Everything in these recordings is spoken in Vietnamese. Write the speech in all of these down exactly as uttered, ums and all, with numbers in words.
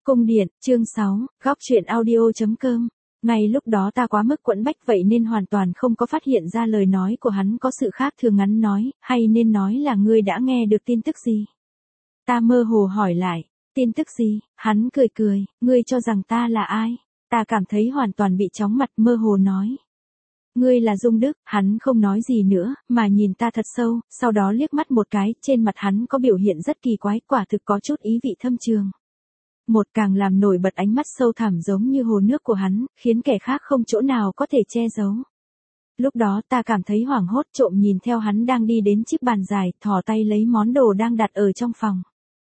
Cung điện, chương sáu, góc truyện audio.com. Ngay lúc đó ta quá mức quẫn bách vậy nên hoàn toàn không có phát hiện ra lời nói của hắn có sự khác thường ngắn nói, hay nên nói là ngươi đã nghe được tin tức gì? Ta mơ hồ hỏi lại, tin tức gì? Hắn cười cười, ngươi cho rằng ta là ai? Ta cảm thấy hoàn toàn bị chóng mặt, mơ hồ nói. Ngươi là Dung Đức. Hắn không nói gì nữa, mà nhìn ta thật sâu, sau đó liếc mắt một cái, trên mặt hắn có biểu hiện rất kỳ quái, quả thực có chút ý vị thâm trường. Một càng làm nổi bật ánh mắt sâu thẳm giống như hồ nước của hắn, khiến kẻ khác không chỗ nào có thể che giấu. Lúc đó ta cảm thấy hoảng hốt, trộm nhìn theo hắn đang đi đến chiếc bàn dài, thò tay lấy món đồ đang đặt ở trong phòng.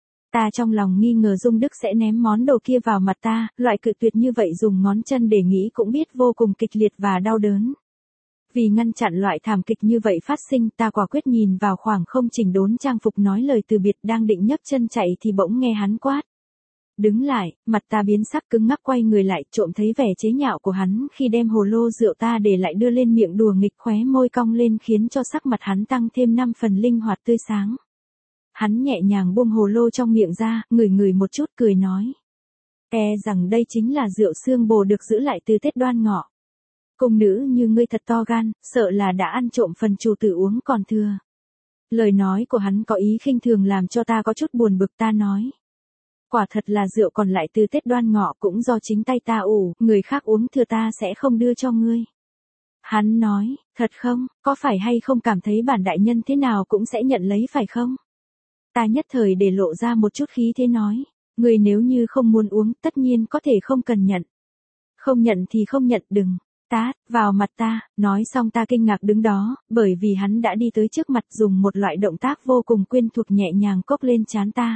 Ta trong lòng nghi ngờ Dung Đức sẽ ném món đồ kia vào mặt ta, loại cự tuyệt như vậy dùng ngón chân để nghĩ cũng biết vô cùng kịch liệt và đau đớn. Vì ngăn chặn loại thảm kịch như vậy phát sinh, ta quả quyết nhìn vào khoảng không chỉnh đốn trang phục nói lời từ biệt, đang định nhấc chân chạy thì bỗng nghe hắn quát. Đứng lại, mặt ta biến sắc cứng ngắc, quay người lại, trộm thấy vẻ chế nhạo của hắn khi đem hồ lô rượu ta để lại đưa lên miệng đùa nghịch, khóe môi cong lên khiến cho sắc mặt hắn tăng thêm năm phần linh hoạt tươi sáng. Hắn nhẹ nhàng buông hồ lô trong miệng ra, ngửi ngửi một chút cười nói. E rằng đây chính là rượu xương bồ được giữ lại từ Tết Đoan Ngọ. Cung nữ như ngươi thật to gan, sợ là đã ăn trộm phần chủ tử uống còn thừa. Lời nói của hắn có ý khinh thường làm cho ta có chút buồn bực, ta nói. Quả thật là rượu còn lại từ Tết Đoan Ngọ cũng do chính tay ta ủ, người khác uống thừa ta sẽ không đưa cho ngươi. Hắn nói, thật không, có phải hay không cảm thấy bản đại nhân thế nào cũng sẽ nhận lấy phải không? Ta nhất thời để lộ ra một chút khí thế nói, ngươi nếu như không muốn uống tất nhiên có thể không cần nhận. Không nhận thì không nhận, đừng. Tát, vào mặt ta, nói xong ta kinh ngạc đứng đó, bởi vì hắn đã đi tới trước mặt dùng một loại động tác vô cùng quen thuộc nhẹ nhàng cốc lên trán ta.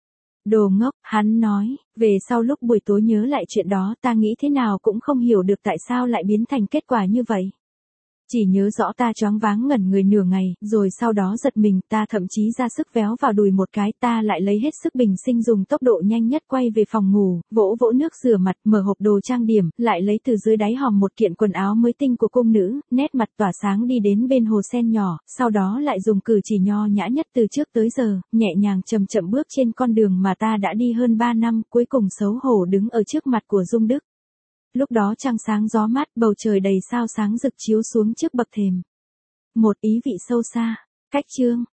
Đồ ngốc, hắn nói, về sau lúc buổi tối nhớ lại chuyện đó ta nghĩ thế nào cũng không hiểu được tại sao lại biến thành kết quả như vậy. Chỉ nhớ rõ ta choáng váng ngẩn người nửa ngày, rồi sau đó giật mình, ta thậm chí ra sức véo vào đùi một cái, ta lại lấy hết sức bình sinh dùng tốc độ nhanh nhất quay về phòng ngủ, vỗ vỗ nước rửa mặt, mở hộp đồ trang điểm, lại lấy từ dưới đáy hòm một kiện quần áo mới tinh của cung nữ, nét mặt tỏa sáng đi đến bên hồ sen nhỏ, sau đó lại dùng cử chỉ nho nhã nhất từ trước tới giờ, nhẹ nhàng chậm chậm bước trên con đường mà ta đã đi hơn ba năm, cuối cùng xấu hổ đứng ở trước mặt của Dung Đức. Lúc đó trăng sáng gió mát, bầu trời đầy sao sáng rực chiếu xuống trước bậc thềm. Một ý vị sâu xa. Cách chương.